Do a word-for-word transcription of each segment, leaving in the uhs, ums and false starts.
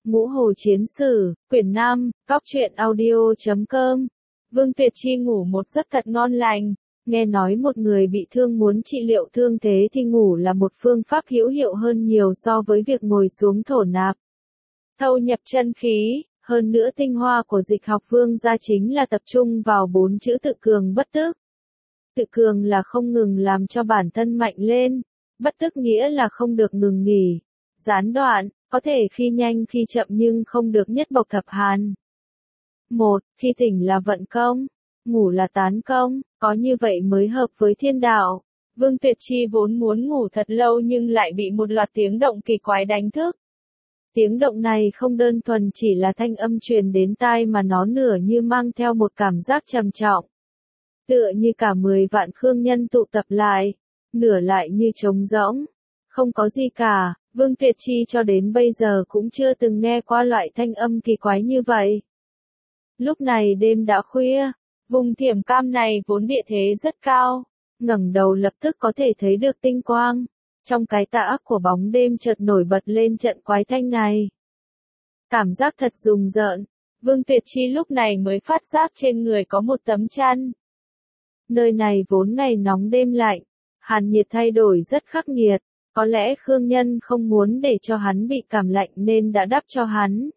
Ngũ Hồ Chiến Sử, quyển năm, góc truyện audio chấm com. Vương Tuyệt Chi ngủ một giấc thật ngon lành. Nghe nói một người bị thương muốn trị liệu thương thế thì ngủ là một phương pháp hữu hiệu hơn nhiều so với việc ngồi xuống thổ nạp. Thâu nhập chân khí, hơn nữa tinh hoa của dịch học Vương gia chính là tập trung vào bốn chữ tự cường bất tức. Tự cường là không ngừng làm cho bản thân mạnh lên, bất tức nghĩa là không được ngừng nghỉ, gián đoạn, có thể khi nhanh khi chậm nhưng không được nhất bộc thập hàn. Một, khi tỉnh là vận công, ngủ là tán công, có như vậy mới hợp với thiên đạo. Vương Tuyệt Chi vốn muốn ngủ thật lâu nhưng lại bị một loạt tiếng động kỳ quái đánh thức. Tiếng động này không đơn thuần chỉ là thanh âm truyền đến tai mà nó nửa như mang theo một cảm giác trầm trọng. Tựa như cả mười vạn khương nhân tụ tập lại, nửa lại như trống rỗng, không có gì cả. Vương Tuyệt Chi cho đến bây giờ cũng chưa từng nghe qua loại thanh âm kỳ quái như vậy. Lúc này đêm đã khuya, vùng Thiểm Cam này vốn địa thế rất cao, ngẩng đầu lập tức có thể thấy được tinh quang. Trong cái tà ác của bóng đêm chợt nổi bật lên trận quái thanh này. Cảm giác thật rùng rợn, Vương Tuyệt Chi lúc này mới phát giác trên người có một tấm chăn. Nơi này vốn ngày nóng đêm lạnh, hàn nhiệt thay đổi rất khắc nghiệt. Có lẽ Khương Nhân không muốn để cho hắn bị cảm lạnh nên đã đắp cho hắn.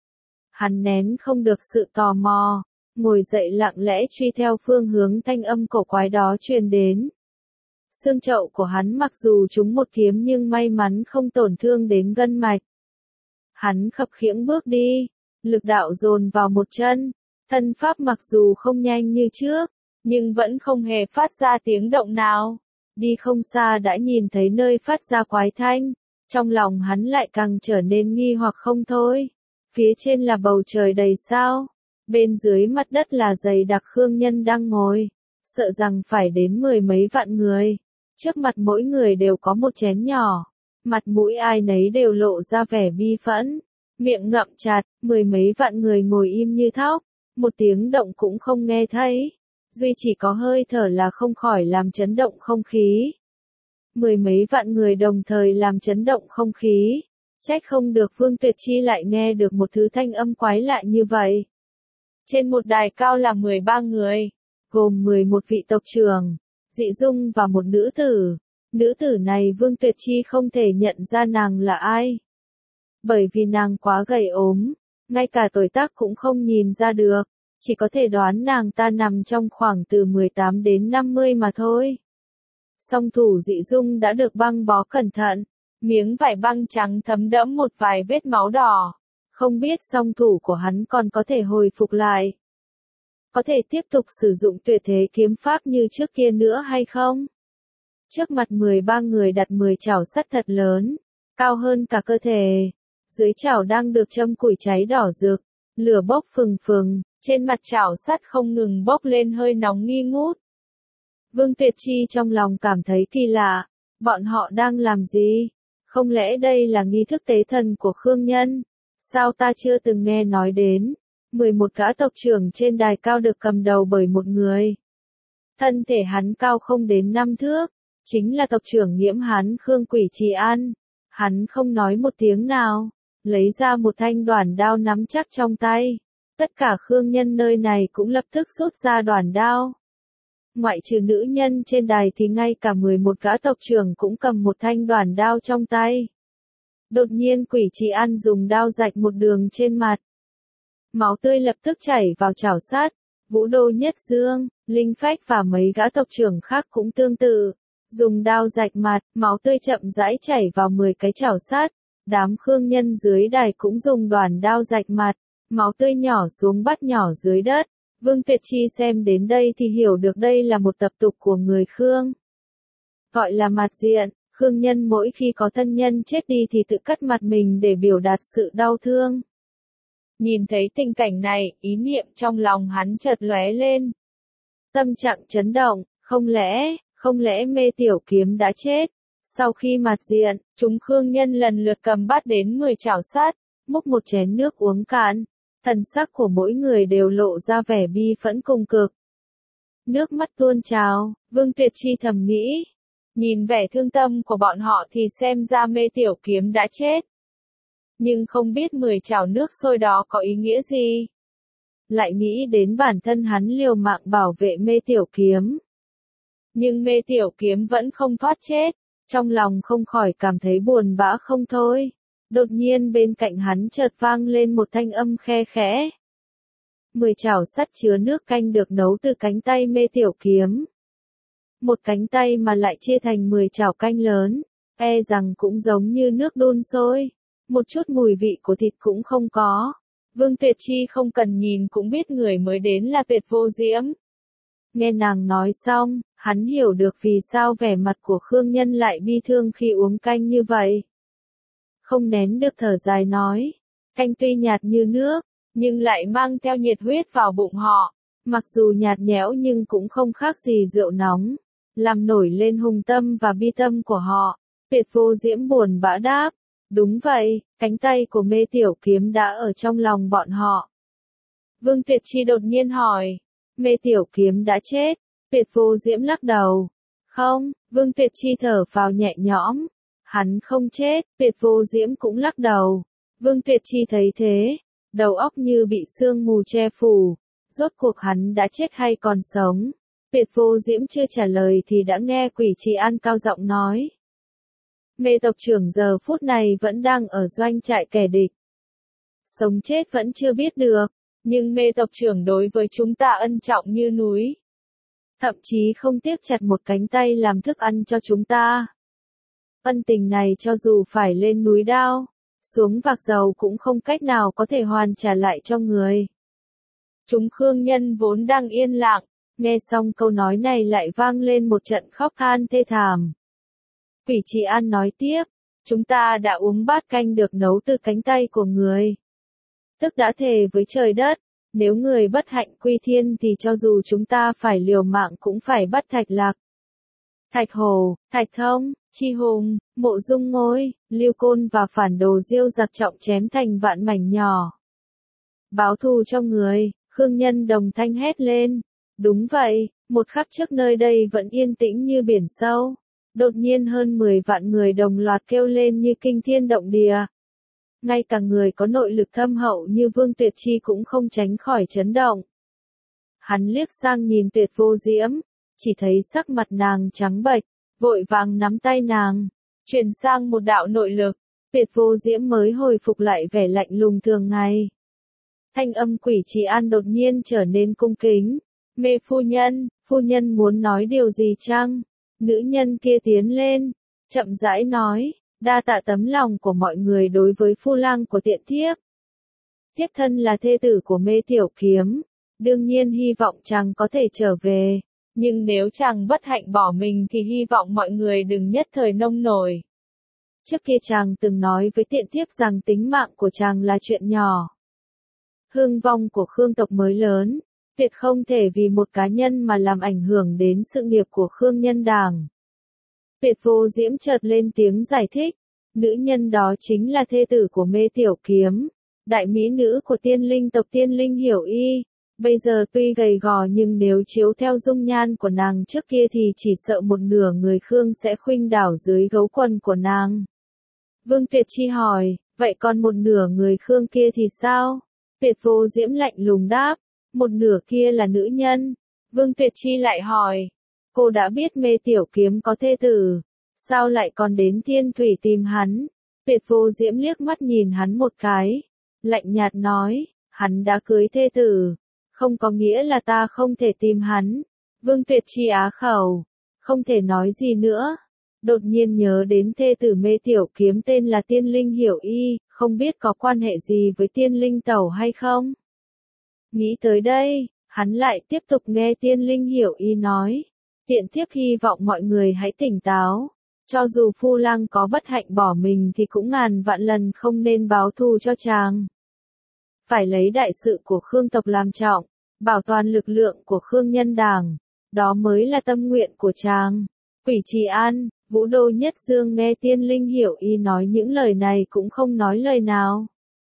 Hắn nén không được sự tò mò, ngồi dậy lặng lẽ truy theo phương hướng thanh âm cổ quái đó truyền đến. Xương chậu của hắn mặc dù trúng một kiếm nhưng may mắn không tổn thương đến gân mạch. Hắn khập khiễng bước đi, lực đạo dồn vào một chân, thân pháp mặc dù không nhanh như trước, nhưng vẫn không hề phát ra tiếng động nào. Đi không xa đã nhìn thấy nơi phát ra quái thanh, trong lòng hắn lại càng trở nên nghi hoặc không thôi. Phía trên là bầu trời đầy sao, bên dưới mặt đất là dày đặc khương nhân đang ngồi, sợ rằng phải đến mười mấy vạn người. Trước mặt mỗi người đều có một chén nhỏ, mặt mũi ai nấy đều lộ ra vẻ bi phẫn, miệng ngậm chặt, mười mấy vạn người ngồi im như thóc, một tiếng động cũng không nghe thấy. Duy chỉ có hơi thở là không khỏi làm chấn động không khí. Mười mấy vạn người đồng thời làm chấn động không khí. Trách không được Vương Tuyệt Chi lại nghe được một thứ thanh âm quái lạ như vậy. Trên một đài cao là mười ba người, gồm mười một vị tộc trưởng, Dị Dung và một nữ tử. Nữ tử này Vương Tuyệt Chi không thể nhận ra nàng là ai. Bởi vì nàng quá gầy ốm, ngay cả tuổi tác cũng không nhìn ra được. Chỉ có thể đoán nàng ta nằm trong khoảng từ mười tám đến năm mươi mà thôi. Song thủ Dị Dung đã được băng bó cẩn thận, miếng vải băng trắng thấm đẫm một vài vết máu đỏ. Không biết song thủ của hắn còn có thể hồi phục lại. Có thể tiếp tục sử dụng tuyệt thế kiếm pháp như trước kia nữa hay không? Trước mặt mười ba người đặt mười chảo sắt thật lớn, cao hơn cả cơ thể. Dưới chảo đang được châm củi cháy đỏ rực, lửa bốc phừng phừng. Trên mặt chảo sắt không ngừng bốc lên hơi nóng nghi ngút. Vương Tuyệt Chi trong lòng cảm thấy kỳ lạ, bọn họ đang làm gì? Không lẽ đây là nghi thức tế thần của Khương Nhân? Sao ta chưa từng nghe nói đến? mười một gã tộc trưởng trên đài cao được cầm đầu bởi một người. Thân thể hắn cao không đến năm thước, chính là tộc trưởng Nghiễm Hán Khương Quỷ Trì An. Hắn không nói một tiếng nào, lấy ra một thanh đoản đao nắm chắc trong tay. Tất cả khương nhân nơi này cũng lập tức rút ra đoản đao. Ngoại trừ nữ nhân trên đài thì ngay cả mười một gã tộc trưởng cũng cầm một thanh đoản đao trong tay. Đột nhiên Quỷ Trì An dùng đao rạch một đường trên mặt. Máu tươi lập tức chảy vào chảo sắt. Vũ Đô Nhất Dương, Linh Phách và mấy gã tộc trưởng khác cũng tương tự. Dùng đao rạch mặt, máu tươi chậm rãi chảy vào mười cái chảo sắt. Đám khương nhân dưới đài cũng dùng đoản đao rạch mặt. Máu tươi nhỏ xuống bát nhỏ dưới đất. Vương Tuyệt Chi xem đến đây thì hiểu được đây là một tập tục của người Khương. Gọi là mặt diện, Khương nhân mỗi khi có thân nhân chết đi thì tự cắt mặt mình để biểu đạt sự đau thương. Nhìn thấy tình cảnh này, ý niệm trong lòng hắn chợt lóe lên. Tâm trạng chấn động, không lẽ, không lẽ Mê Tiểu Kiếm đã chết? Sau khi mặt diện, chúng Khương nhân lần lượt cầm bát đến mười chảo sắt, múc một chén nước uống cạn. Thần sắc của mỗi người đều lộ ra vẻ bi phẫn cùng cực. Nước mắt tuôn trào, Vương Tuyệt Chi thầm nghĩ. Nhìn vẻ thương tâm của bọn họ thì xem ra Mê Tiểu Kiếm đã chết. nhưng không biết mười chảo nước sôi đó có ý nghĩa gì. Lại nghĩ đến bản thân hắn liều mạng bảo vệ Mê Tiểu Kiếm. Nhưng Mê Tiểu Kiếm vẫn không thoát chết, trong lòng không khỏi cảm thấy buồn bã không thôi. Đột nhiên bên cạnh hắn chợt vang lên một thanh âm khe khẽ. Mười chảo sắt chứa nước canh được nấu từ cánh tay Mê Tiểu Kiếm. Một cánh tay mà lại chia thành mười chảo canh lớn, e rằng cũng giống như nước đun sôi, một chút mùi vị của thịt cũng không có. Vương Tuyệt Chi không cần nhìn cũng biết người mới đến là Tuyệt Vô Diễm. Nghe nàng nói xong, hắn hiểu được vì sao vẻ mặt của Khương Nhân lại bi thương khi uống canh như vậy. Không nén được thở dài nói, canh tuy nhạt như nước, nhưng lại mang theo nhiệt huyết vào bụng họ. Mặc dù nhạt nhẽo nhưng cũng không khác gì rượu nóng, làm nổi lên hùng tâm và bi tâm của họ. Tuyệt Vô Diễm buồn bã đáp, đúng vậy, cánh tay của Mê Tiểu Kiếm đã ở trong lòng bọn họ. Vương Tuyệt Chi đột nhiên hỏi, Mê Tiểu Kiếm đã chết? Tuyệt Vô Diễm lắc đầu. Không, Vương Tuyệt Chi thở phào nhẹ nhõm. Hắn không chết. Tuyệt Vô Diễm cũng lắc đầu. Vương Tuyệt Chi thấy thế, đầu óc như bị sương mù che phủ. Rốt cuộc hắn đã chết hay còn sống? Tuyệt Vô Diễm chưa trả lời thì đã nghe Quỷ Trì An cao giọng nói. Mê tộc trưởng giờ phút này vẫn đang ở doanh trại kẻ địch. Sống chết vẫn chưa biết được, nhưng Mê tộc trưởng đối với chúng ta ân trọng như núi. Thậm chí không tiếc chặt một cánh tay làm thức ăn cho chúng ta. Ân tình này cho dù phải lên núi đao, xuống vạc dầu cũng không cách nào có thể hoàn trả lại cho người. Chúng Khương Nhân vốn đang yên lặng, nghe xong câu nói này lại vang lên một trận khóc than thê thảm. Quỷ Trì An nói tiếp, chúng ta đã uống bát canh được nấu từ cánh tay của người. Tức đã thề với trời đất, nếu người bất hạnh quy thiên thì cho dù chúng ta phải liều mạng cũng phải bắt Thạch Lạc, Thạch Hồ, Thạch Thông, Chi Hùng, Mộ Dung Ngôi, Lưu Côn và phản đồ Diêu giặc trọng chém thành vạn mảnh nhỏ. Báo thù cho người, Khương Nhân đồng thanh hét lên. Đúng vậy, một khắc trước nơi đây vẫn yên tĩnh như biển sâu. Đột nhiên hơn mười vạn người đồng loạt kêu lên như kinh thiên động địa. Ngay cả người có nội lực thâm hậu như Vương Tuyệt Chi cũng không tránh khỏi chấn động. Hắn liếc sang nhìn Tuyệt Vô Diễm, chỉ thấy sắc mặt nàng trắng bệch, vội vàng nắm tay nàng, chuyển sang một đạo nội lực, Tuyệt Vô Diễm mới hồi phục lại vẻ lạnh lùng thường ngày. Thanh âm Quỷ Trì An đột nhiên trở nên cung kính. Mê phu nhân, phu nhân muốn nói điều gì chăng? Nữ nhân kia tiến lên, chậm rãi nói, đa tạ tấm lòng của mọi người đối với phu lang của tiện thiếp. Thiếp thân là thê tử của Mê Tiểu Kiếm, đương nhiên hy vọng chàng có thể trở về, nhưng nếu chàng bất hạnh bỏ mình thì hy vọng mọi người đừng nhất thời nông nổi. Trước kia chàng từng nói với tiện thiếp rằng tính mạng của chàng là chuyện nhỏ. Hương vong của Khương tộc mới lớn, tuyệt không thể vì một cá nhân mà làm ảnh hưởng đến sự nghiệp của Khương Nhân Đảng. Tuyệt Vô Diễm chợt lên tiếng giải thích, nữ nhân đó chính là thê tử của Mê Tiểu Kiếm, đại mỹ nữ của tiên linh tộc Tiên Linh Hiểu Y. Bây giờ tuy gầy gò nhưng nếu chiếu theo dung nhan của nàng trước kia thì chỉ sợ một nửa người Khương sẽ khuynh đảo dưới gấu quần của nàng. Vương Tuyệt Chi hỏi, vậy còn một nửa người Khương kia thì sao? Tuyệt Vô Diễm lạnh lùng đáp, một nửa kia là nữ nhân. Vương Tuyệt Chi lại hỏi, cô đã biết Mê Tiểu Kiếm có thê tử, sao lại còn đến Thiên Thủy tìm hắn? Tuyệt Vô Diễm liếc mắt nhìn hắn một cái, lạnh nhạt nói, hắn đã cưới thê tử, không có nghĩa là ta không thể tìm hắn. Vương Tuyệt Chi á khẩu, không thể nói gì nữa. Đột nhiên nhớ đến thê tử Mê Tiểu Kiếm tên là Tiên Linh Hiểu Y, không biết có quan hệ gì với Tiên Linh Tẩu hay không? Nghĩ tới đây, hắn lại tiếp tục nghe Tiên Linh Hiểu Y nói, tiện thiếp hy vọng mọi người hãy tỉnh táo, cho dù phu lang có bất hạnh bỏ mình thì cũng ngàn vạn lần không nên báo thù cho chàng. Phải lấy đại sự của Khương tộc làm trọng, bảo toàn lực lượng của Khương Nhân Đảng, đó mới là tâm nguyện của chàng. Quỷ Trì An, Vũ Đô Nhất Dương nghe Tiên Linh Hiểu Y nói những lời này cũng không nói lời nào.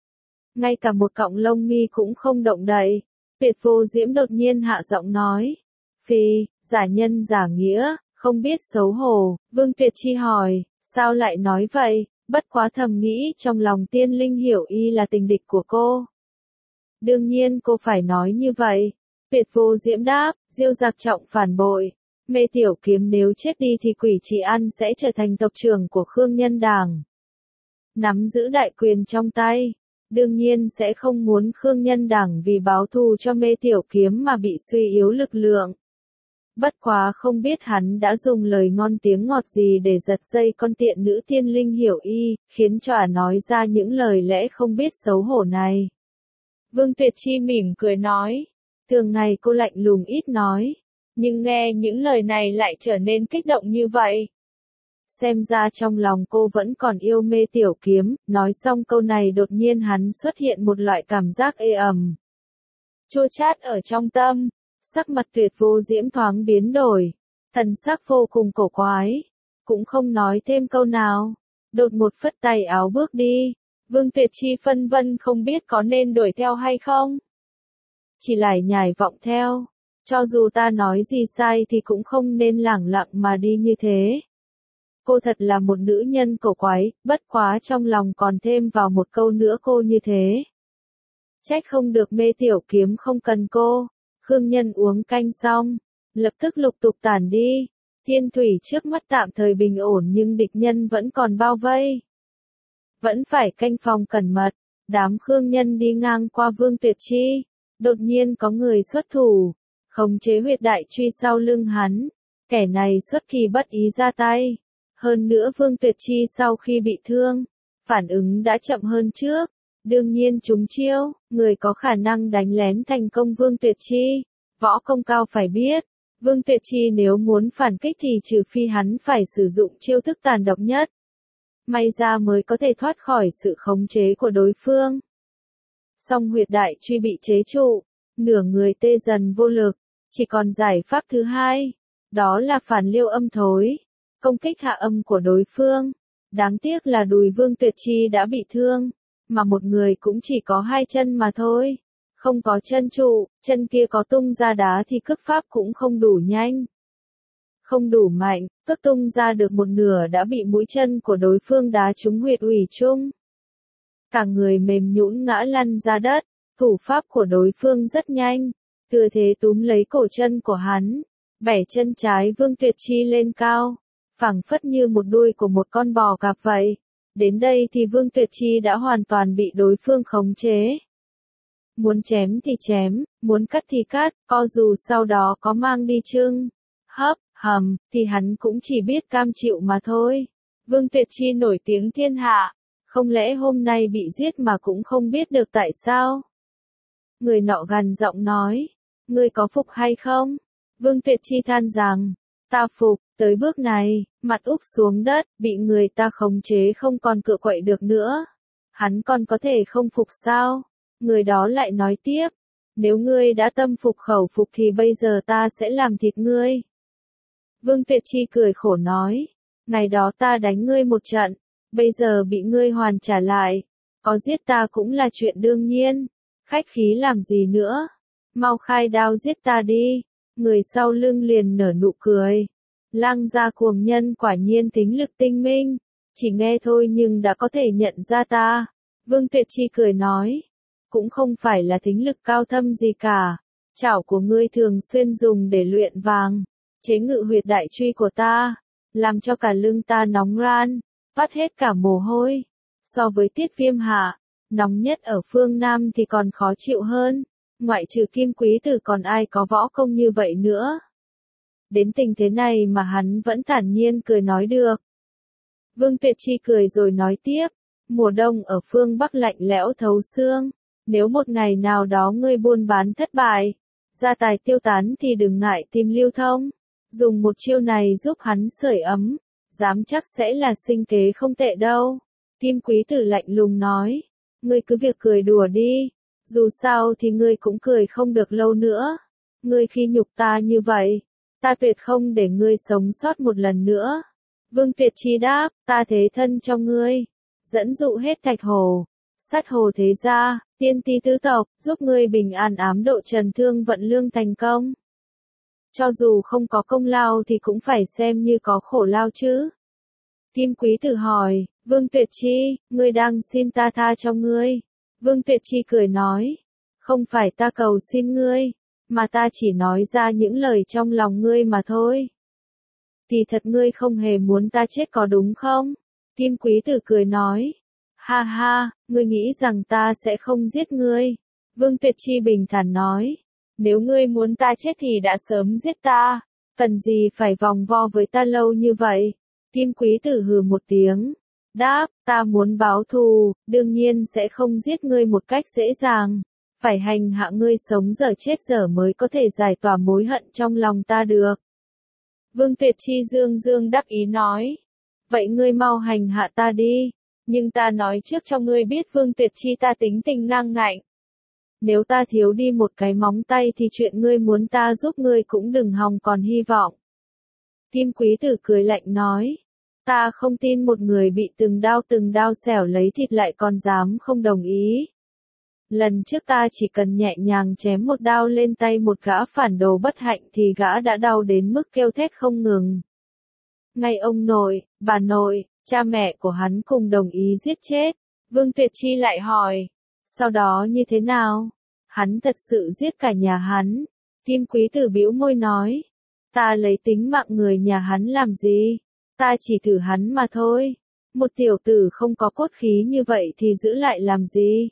Ngay cả một cọng lông mi cũng không động đậy. Tuyệt Vô Diễm đột nhiên hạ giọng nói, phi, giả nhân giả nghĩa, không biết xấu hổ. Vương Tuyệt Chi hỏi, sao lại nói vậy? Bất quá thầm nghĩ trong lòng Tiên Linh Hiểu Y là tình địch của cô. Đương nhiên cô phải nói như vậy. Tuyệt Vô Diễm đáp, Diêu Giặc trọng phản bội. Mê Tiểu Kiếm nếu chết đi thì Quỷ Trị An sẽ trở thành tộc trưởng của Khương Nhân Đảng. Nắm giữ đại quyền trong tay. Đương nhiên sẽ không muốn Khương Nhân Đảng vì báo thù cho Mê Tiểu Kiếm mà bị suy yếu lực lượng. Bất quá không biết hắn đã dùng lời ngon tiếng ngọt gì để giật dây con tiện nữ Tiên Linh Hiểu Y, khiến cho ả nói ra những lời lẽ không biết xấu hổ này. Vương Tuyệt Chi mỉm cười nói. Thường ngày cô lạnh lùng ít nói. Nhưng nghe những lời này lại trở nên kích động như vậy. Xem ra trong lòng cô vẫn còn yêu Mê Tiểu Kiếm, nói xong câu này đột nhiên hắn xuất hiện một loại cảm giác ê ẩm. Chua chát ở trong tâm, sắc mặt Tuyệt Vô Diễm thoáng biến đổi, thần sắc vô cùng cổ quái, cũng không nói thêm câu nào, đột một phất tay áo bước đi. Vương Tuyệt Chi phân vân không biết có nên đuổi theo hay không. Chỉ lại nhảy vọng theo, cho dù ta nói gì sai thì cũng không nên lẳng lặng mà đi như thế. Cô thật là một nữ nhân cổ quái, bất quá trong lòng còn thêm vào một câu nữa cô như thế. Trách không được Mê Tiểu Kiếm không cần cô. Khương Nhân uống canh xong, lập tức lục tục tản đi. Thiên thủy trước mắt tạm thời bình ổn nhưng địch nhân vẫn còn bao vây. Vẫn phải canh phòng cẩn mật. Đám Khương Nhân đi ngang qua Vương Tuyệt Chi. Đột nhiên có người xuất thủ, khống chế huyệt đại truy sau lưng hắn. Kẻ này xuất kỳ bất ý ra tay. Hơn nữa Vương Tuyệt Chi sau khi bị thương, phản ứng đã chậm hơn trước. Đương nhiên trúng chiêu, người có khả năng đánh lén thành công Vương Tuyệt Chi. Võ công cao phải biết, Vương Tuyệt Chi nếu muốn phản kích thì trừ phi hắn phải sử dụng chiêu thức tàn độc nhất. May ra mới có thể thoát khỏi sự khống chế của đối phương. Song huyệt đại truy bị chế trụ, nửa người tê dần vô lực, chỉ còn giải pháp thứ hai, đó là phản liêu âm thối, công kích hạ âm của đối phương. Đáng tiếc là đùi Vương Tuyệt Chi đã bị thương, mà một người cũng chỉ có hai chân mà thôi, không có chân trụ, chân kia có tung ra đá thì cước pháp cũng không đủ nhanh. Không đủ mạnh, cước tung ra được một nửa đã bị mũi chân của đối phương đá trúng huyệt ủy trung. Cả người mềm nhũn ngã lăn ra đất, thủ pháp của đối phương rất nhanh, thừa thế túm lấy cổ chân của hắn, bẻ chân trái Vương Tuyệt Chi lên cao, phảng phất như một đuôi của một con bò cạp vậy. Đến đây thì Vương Tuyệt Chi đã hoàn toàn bị đối phương khống chế. Muốn chém thì chém, muốn cắt thì cắt, co dù sau đó có mang đi chưng, hấp, hầm, thì hắn cũng chỉ biết cam chịu mà thôi. Vương Tuyệt Chi nổi tiếng thiên hạ, không lẽ hôm nay bị giết mà cũng không biết được tại sao? Người nọ gằn giọng nói, ngươi có phục hay không? Vương Tuyệt Chi than rằng, ta phục, tới bước này, mặt úp xuống đất, bị người ta khống chế không còn cựa quậy được nữa. Hắn còn có thể không phục sao? Người đó lại nói tiếp, nếu ngươi đã tâm phục khẩu phục thì bây giờ ta sẽ làm thịt ngươi. Vương Tuyệt Chi cười khổ nói, ngày đó ta đánh ngươi một trận, bây giờ bị ngươi hoàn trả lại, có giết ta cũng là chuyện đương nhiên, khách khí làm gì nữa, mau khai đao giết ta đi. Người sau lưng liền nở nụ cười. Lang gia cuồng nhân quả nhiên tính lực tinh minh, chỉ nghe thôi nhưng đã có thể nhận ra ta. Vương Tuyệt Chi cười nói, cũng không phải là thính lực cao thâm gì cả, chảo của ngươi thường xuyên dùng để luyện vàng, chế ngự huyệt đại truy của ta, làm cho cả lưng ta nóng ran, vắt hết cả mồ hôi. So với Tiết Viêm hạ, nóng nhất ở phương Nam thì còn khó chịu hơn, ngoại trừ Kim Quý Tử còn ai có võ công như vậy nữa. Đến tình thế này mà hắn vẫn thản nhiên cười nói được. Vương Tuyệt Chi cười rồi nói tiếp, mùa đông ở phương Bắc lạnh lẽo thấu xương, nếu một ngày nào đó ngươi buôn bán thất bại, gia tài tiêu tán thì đừng ngại tìm Lưu Thông, dùng một chiêu này giúp hắn sưởi ấm, dám chắc sẽ là sinh kế không tệ đâu. Kim Quý Tử lạnh lùng nói, ngươi cứ việc cười đùa đi, dù sao thì ngươi cũng cười không được lâu nữa, ngươi khi nhục ta như vậy, ta tuyệt không để ngươi sống sót một lần nữa. Vương Tuyệt Chi đáp, ta thế thân cho ngươi, dẫn dụ hết Thạch Hồ, Sát Hồ thế gia, Tiên Ti tứ tộc, giúp ngươi bình an ám độ trần thương vận lương thành công. Cho dù không có công lao thì cũng phải xem như có khổ lao chứ. Kim Quý Tử hỏi, Vương Tuyệt Chi, ngươi đang xin ta tha cho ngươi. Vương Tuyệt Chi cười nói, không phải ta cầu xin ngươi, mà ta chỉ nói ra những lời trong lòng ngươi mà thôi. Thì thật ngươi không hề muốn ta chết có đúng không? Kim Quý Tử cười nói, ha ha, ngươi nghĩ rằng ta sẽ không giết ngươi. Vương Tuyệt Chi bình thản nói, nếu ngươi muốn ta chết thì đã sớm giết ta, cần gì phải vòng vo với ta lâu như vậy? Kim Quý Tử hừ một tiếng, đáp, ta muốn báo thù, đương nhiên sẽ không giết ngươi một cách dễ dàng, phải hành hạ ngươi sống dở chết dở mới có thể giải tỏa mối hận trong lòng ta được. Vương Tuyệt Chi dương dương đắc ý nói, vậy ngươi mau hành hạ ta đi, nhưng ta nói trước cho ngươi biết Vương Tuyệt Chi ta tính tình ngang ngạnh. Nếu ta thiếu đi một cái móng tay thì chuyện ngươi muốn ta giúp ngươi cũng đừng hòng còn hy vọng. Kim Quý Tử cười lạnh nói, ta không tin một người bị từng đao từng đao xẻo lấy thịt lại còn dám không đồng ý. Lần trước ta chỉ cần nhẹ nhàng chém một đao lên tay một gã phản đồ bất hạnh thì gã đã đau đến mức kêu thét không ngừng. Ngay ông nội, bà nội, cha mẹ của hắn cùng đồng ý giết chết. Vương Tuyệt Chi lại hỏi, sau đó như thế nào? Hắn thật sự giết cả nhà hắn. Kim Quý Tử bĩu môi nói, ta lấy tính mạng người nhà hắn làm gì? Ta chỉ thử hắn mà thôi. Một tiểu tử không có cốt khí như vậy thì giữ lại làm gì?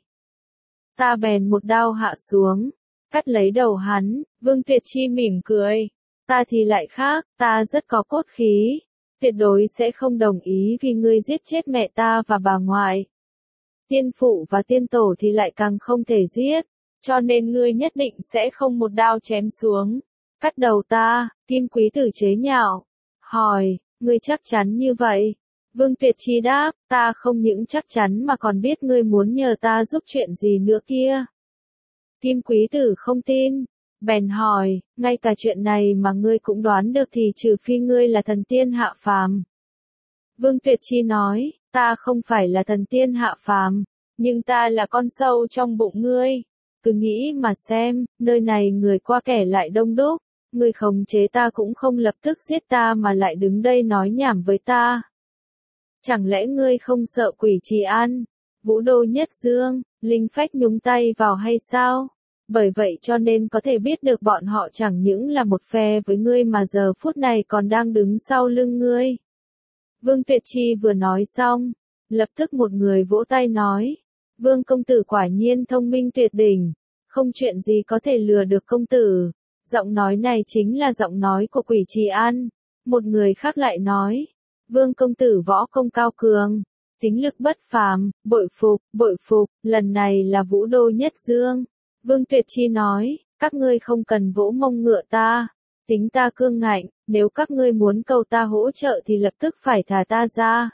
Ta bèn một đao hạ xuống, cắt lấy đầu hắn. Vương Tuyệt Chi mỉm cười, ta thì lại khác, ta rất có cốt khí, tuyệt đối sẽ không đồng ý vì ngươi giết chết mẹ ta và bà ngoại. Tiên phụ và tiên tổ thì lại càng không thể giết, cho nên ngươi nhất định sẽ không một đao chém xuống, cắt đầu ta. Kim Quý Tử chế nhạo, hỏi, ngươi chắc chắn như vậy? Vương Tuyệt Chi đáp, ta không những chắc chắn mà còn biết ngươi muốn nhờ ta giúp chuyện gì nữa kia. Kim Quý Tử không tin, bèn hỏi, ngay cả chuyện này mà ngươi cũng đoán được thì trừ phi ngươi là thần tiên hạ phàm. Vương Tuyệt Chi nói, ta không phải là thần tiên hạ phàm, nhưng ta là con sâu trong bụng ngươi. Cứ nghĩ mà xem, nơi này người qua kẻ lại đông đúc, ngươi khống chế ta cũng không lập tức giết ta mà lại đứng đây nói nhảm với ta. Chẳng lẽ ngươi không sợ Quỷ Trì An, Vũ Đô Nhất Dương, Linh Phách nhúng tay vào hay sao? Bởi vậy cho nên có thể biết được bọn họ chẳng những là một phe với ngươi mà giờ phút này còn đang đứng sau lưng ngươi. Vương Tuyệt Chi vừa nói xong, lập tức một người vỗ tay nói, Vương công tử quả nhiên thông minh tuyệt đỉnh, không chuyện gì có thể lừa được công tử. Giọng nói này chính là giọng nói của Quỷ Trì An. Một người khác lại nói, Vương công tử võ công cao cường, tính lực bất phàm, bội phục, bội phục, lần này là Vũ Đô Nhất Dương. Vương Tuyệt Chi nói, các ngươi không cần vỗ mông ngựa ta, tính ta cương ngạnh, nếu các ngươi muốn cầu ta hỗ trợ thì lập tức phải thả ta ra.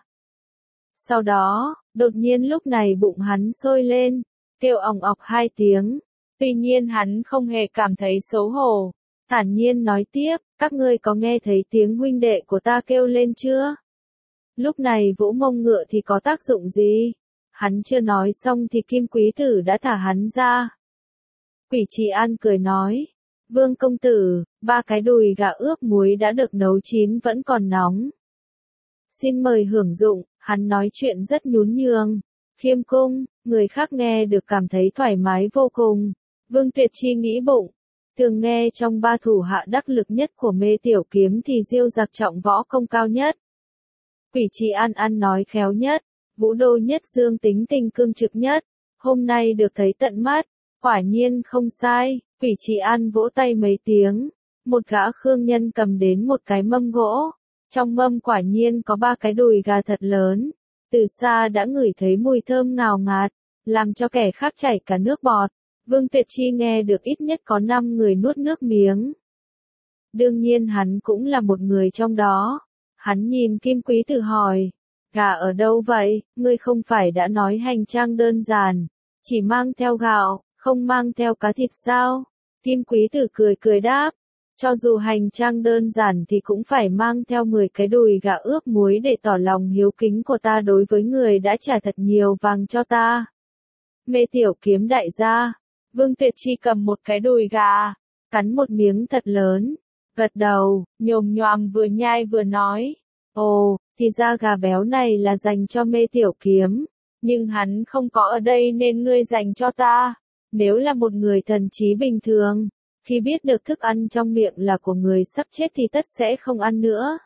Sau đó, đột nhiên lúc này bụng hắn sôi lên, kêu òng ọc hai tiếng, tuy nhiên hắn không hề cảm thấy xấu hổ, thản nhiên nói tiếp, các ngươi có nghe thấy tiếng huynh đệ của ta kêu lên chưa? Lúc này vỗ mông ngựa thì có tác dụng gì? Hắn chưa nói xong thì Kim Quý Tử đã thả hắn ra. Quỷ Trì An cười nói, Vương công tử, ba cái đùi gà ướp muối đã được nấu chín vẫn còn nóng. Xin mời hưởng dụng. Hắn nói chuyện rất nhún nhường, khiêm cung, người khác nghe được cảm thấy thoải mái vô cùng. Vương Tuyệt Chi nghĩ bụng, thường nghe trong ba thủ hạ đắc lực nhất của Mê Tiểu Kiếm thì Diêu Giặc trọng võ công cao nhất. Quỷ Trì An ăn nói khéo nhất, Vũ Đô Nhất Dương tính tình cương trực nhất, hôm nay được thấy tận mắt, quả nhiên không sai. Quỷ Trì An vỗ tay mấy tiếng, một gã khương nhân cầm đến một cái mâm gỗ. Trong mâm quả nhiên có ba cái đùi gà thật lớn, từ xa đã ngửi thấy mùi thơm ngào ngạt, làm cho kẻ khác chảy cả nước bọt. Vương Tuyệt Chi nghe được ít nhất có năm người nuốt nước miếng. Đương nhiên hắn cũng là một người trong đó. Hắn nhìn Kim Quý Tử hỏi, gà ở đâu vậy, ngươi không phải đã nói hành trang đơn giản, chỉ mang theo gạo, không mang theo cá thịt sao? Kim Quý Tử cười cười đáp, cho dù hành trang đơn giản thì cũng phải mang theo mười cái đùi gà ướp muối để tỏ lòng hiếu kính của ta đối với người đã trả thật nhiều vàng cho ta. Mê Tiểu Kiếm đại gia, Vương Tuyệt Chi cầm một cái đùi gà, cắn một miếng thật lớn, gật đầu, nhồm nhoàm vừa nhai vừa nói, ồ, thì ra gà béo này là dành cho Mê Tiểu Kiếm, nhưng hắn không có ở đây nên ngươi dành cho ta. Nếu là một người thần trí bình thường, khi biết được thức ăn trong miệng là của người sắp chết thì tất sẽ không ăn nữa.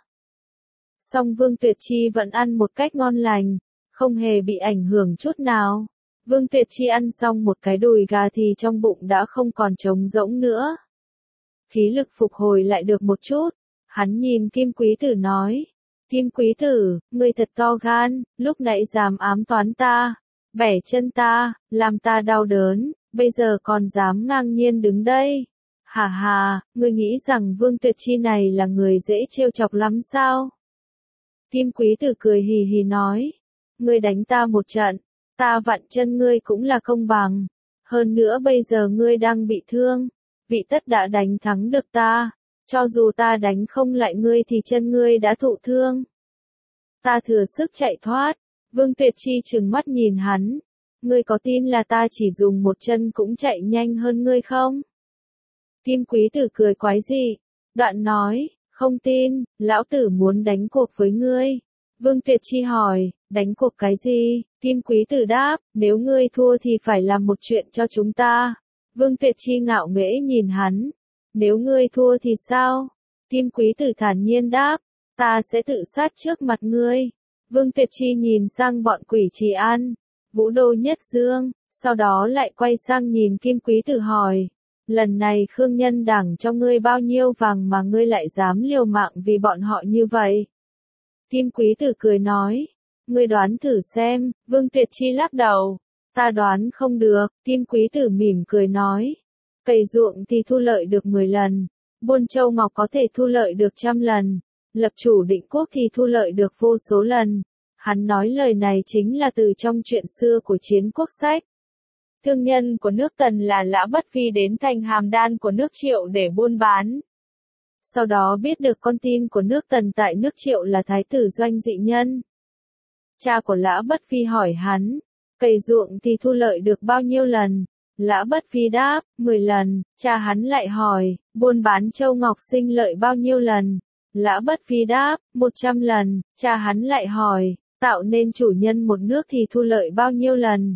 Song Vương Tuyệt Chi vẫn ăn một cách ngon lành, không hề bị ảnh hưởng chút nào. Vương Tuyệt Chi ăn xong một cái đùi gà thì trong bụng đã không còn trống rỗng nữa. Khí lực phục hồi lại được một chút, hắn nhìn Kim Quý Tử nói. Kim Quý Tử, ngươi thật to gan, lúc nãy dám ám toán ta, bẻ chân ta, làm ta đau đớn, bây giờ còn dám ngang nhiên đứng đây. Hà hà, ngươi nghĩ rằng Vương Tuyệt Chi này là người dễ trêu chọc lắm sao? Kim Quý Tử cười hì hì nói, ngươi đánh ta một trận, ta vặn chân ngươi cũng là công bằng. Hơn nữa bây giờ ngươi đang bị thương, vị tất đã đánh thắng được ta. Cho dù ta đánh không lại ngươi thì chân ngươi đã thụ thương. Ta thừa sức chạy thoát. Vương Tuyệt Chi trừng mắt nhìn hắn. Ngươi có tin là ta chỉ dùng một chân cũng chạy nhanh hơn ngươi không? Kim Quý Tử cười quái dị. Đoạn nói, không tin, lão tử muốn đánh cuộc với ngươi. Vương Tuyệt Chi hỏi, đánh cuộc cái gì? Kim Quý Tử đáp, nếu ngươi thua thì phải làm một chuyện cho chúng ta. Vương Tuyệt Chi ngạo nghễ nhìn hắn. Nếu ngươi thua thì sao? Kim Quý Tử thản nhiên đáp, ta sẽ tự sát trước mặt ngươi. Vương Tuyệt Chi nhìn sang bọn Quỷ Trì An, Vũ Đô Nhất Dương, sau đó lại quay sang nhìn Kim Quý Tử hỏi, lần này Khương Nhân Đảng cho ngươi bao nhiêu vàng mà ngươi lại dám liều mạng vì bọn họ như vậy? Kim Quý Tử cười nói, ngươi đoán thử xem. Vương Tuyệt Chi lắc đầu, ta đoán không được. Kim Quý Tử mỉm cười nói, cày ruộng thì thu lợi được mười lần, buôn châu ngọc có thể thu lợi được trăm lần, lập chủ định quốc thì thu lợi được vô số lần. Hắn nói lời này chính là từ trong chuyện xưa của Chiến Quốc Sách. Thương nhân của nước Tần là Lã Bất Vi đến thành Hàm Đan của nước Triệu để buôn bán. Sau đó biết được con tin của nước Tần tại nước Triệu là Thái tử Doanh Dị Nhân. Cha của Lã Bất Vi hỏi hắn, cày ruộng thì thu lợi được bao nhiêu lần? Lã Bất Vi đáp, mười lần. Cha hắn lại hỏi, buôn bán châu ngọc sinh lợi bao nhiêu lần? Lã Bất Vi đáp, một trăm lần. Cha hắn lại hỏi, tạo nên chủ nhân một nước thì thu lợi bao nhiêu lần?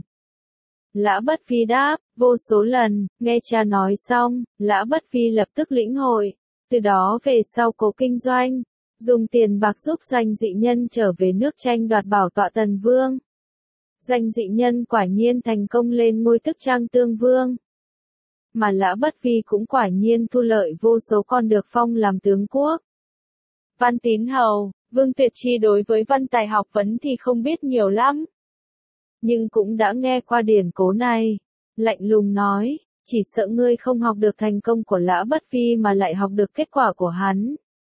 Lã Bất Vi đáp, vô số lần. Nghe cha nói xong, Lã Bất Vi lập tức lĩnh hội. Từ đó về sau cố kinh doanh, dùng tiền bạc giúp Doanh Dị Nhân trở về nước tranh đoạt bảo tọa Tần Vương. Doanh Dị Nhân quả nhiên thành công lên ngôi tức Trang Tương Vương. Mà Lã Bất Vi cũng quả nhiên thu lợi vô số, con được phong làm tướng quốc. Văn Tín Hầu, Vương Tuyệt Chi đối với văn tài học vấn thì không biết nhiều lắm. Nhưng cũng đã nghe qua điển cố này. Lạnh lùng nói, chỉ sợ ngươi không học được thành công của Lã Bất Vi mà lại học được kết quả của hắn.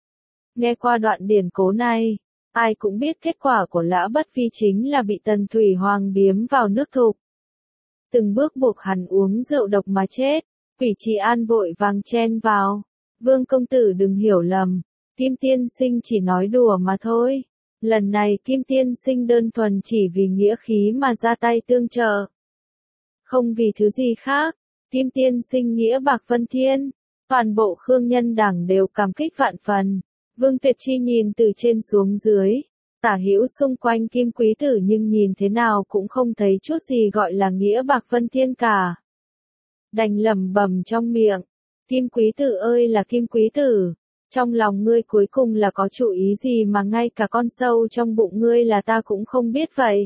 Nghe qua đoạn điển cố này, ai cũng biết kết quả của Lã Bất Vi chính là bị Tần Thủy Hoàng biếm vào nước Thục. Từng bước buộc hắn uống rượu độc mà chết. Quỷ Trì An vội vàng chen vào. Vương công tử đừng hiểu lầm, Kim tiên sinh chỉ nói đùa mà thôi. Lần này Kim tiên sinh đơn thuần chỉ vì nghĩa khí mà ra tay tương trợ. Không vì thứ gì khác. Kim tiên sinh nghĩa bạc vân thiên. Toàn bộ Khương Nhân Đảng đều cảm kích vạn phần. Vương Tuyệt Chi nhìn từ trên xuống dưới, tả hữu xung quanh Kim Quý Tử nhưng nhìn thế nào cũng không thấy chút gì gọi là nghĩa bạc vân thiên cả. Đành lẩm bẩm trong miệng, Kim Quý Tử ơi là Kim Quý Tử, trong lòng ngươi cuối cùng là có chủ ý gì mà ngay cả con sâu trong bụng ngươi là ta cũng không biết vậy.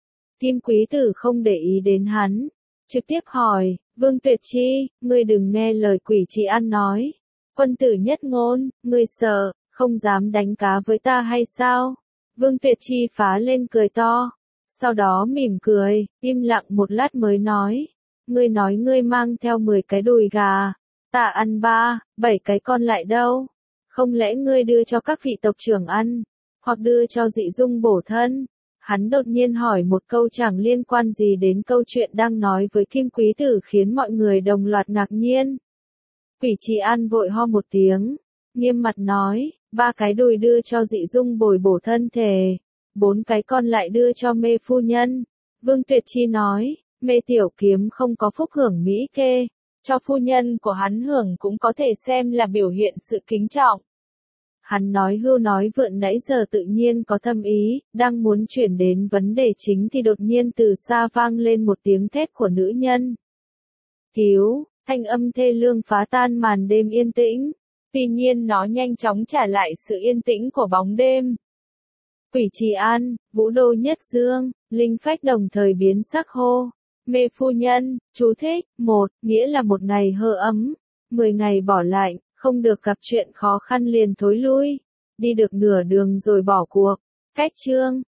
Kim Quý Tử không để ý đến hắn, trực tiếp hỏi, Vương Tuyệt Chi, ngươi đừng nghe lời Quỷ Trì An nói. Quân tử nhất ngôn, ngươi sợ, không dám đánh cá với ta hay sao? Vương Tuyệt Chi phá lên cười to. Sau đó mỉm cười, im lặng một lát mới nói. Ngươi nói ngươi mang theo mười cái đùi gà. Ta ăn ba, bảy cái còn lại đâu? Không lẽ ngươi đưa cho các vị tộc trưởng ăn? Hoặc đưa cho Dị Dung bổ thân? Hắn đột nhiên hỏi một câu chẳng liên quan gì đến câu chuyện đang nói với Kim Quý Tử khiến mọi người đồng loạt ngạc nhiên. Quỷ Trì An vội ho một tiếng, nghiêm mặt nói, ba cái đùi đưa cho Dị Dung bồi bổ thân thể, bốn cái còn lại đưa cho Mê phu nhân. Vương Tuyệt Chi nói, Mê Tiểu Kiếm không có phúc hưởng mỹ kê, cho phu nhân của hắn hưởng cũng có thể xem là biểu hiện sự kính trọng. Hắn nói hưu nói vượn nãy giờ tự nhiên có thâm ý, đang muốn chuyển đến vấn đề chính thì đột nhiên từ xa vang lên một tiếng thét của nữ nhân. Cứu, thanh âm thê lương phá tan màn đêm yên tĩnh. Tuy nhiên nó nhanh chóng trả lại sự yên tĩnh của bóng đêm. Quỷ Trì An, Vũ Đô Nhất Dương, Linh Phách đồng thời biến sắc hô. Mê phu nhân, chú thích, một, nghĩa là một ngày hơ ấm, mười ngày bỏ lạnh, không được gặp chuyện khó khăn liền thối lui, đi được nửa đường rồi bỏ cuộc. Cách chương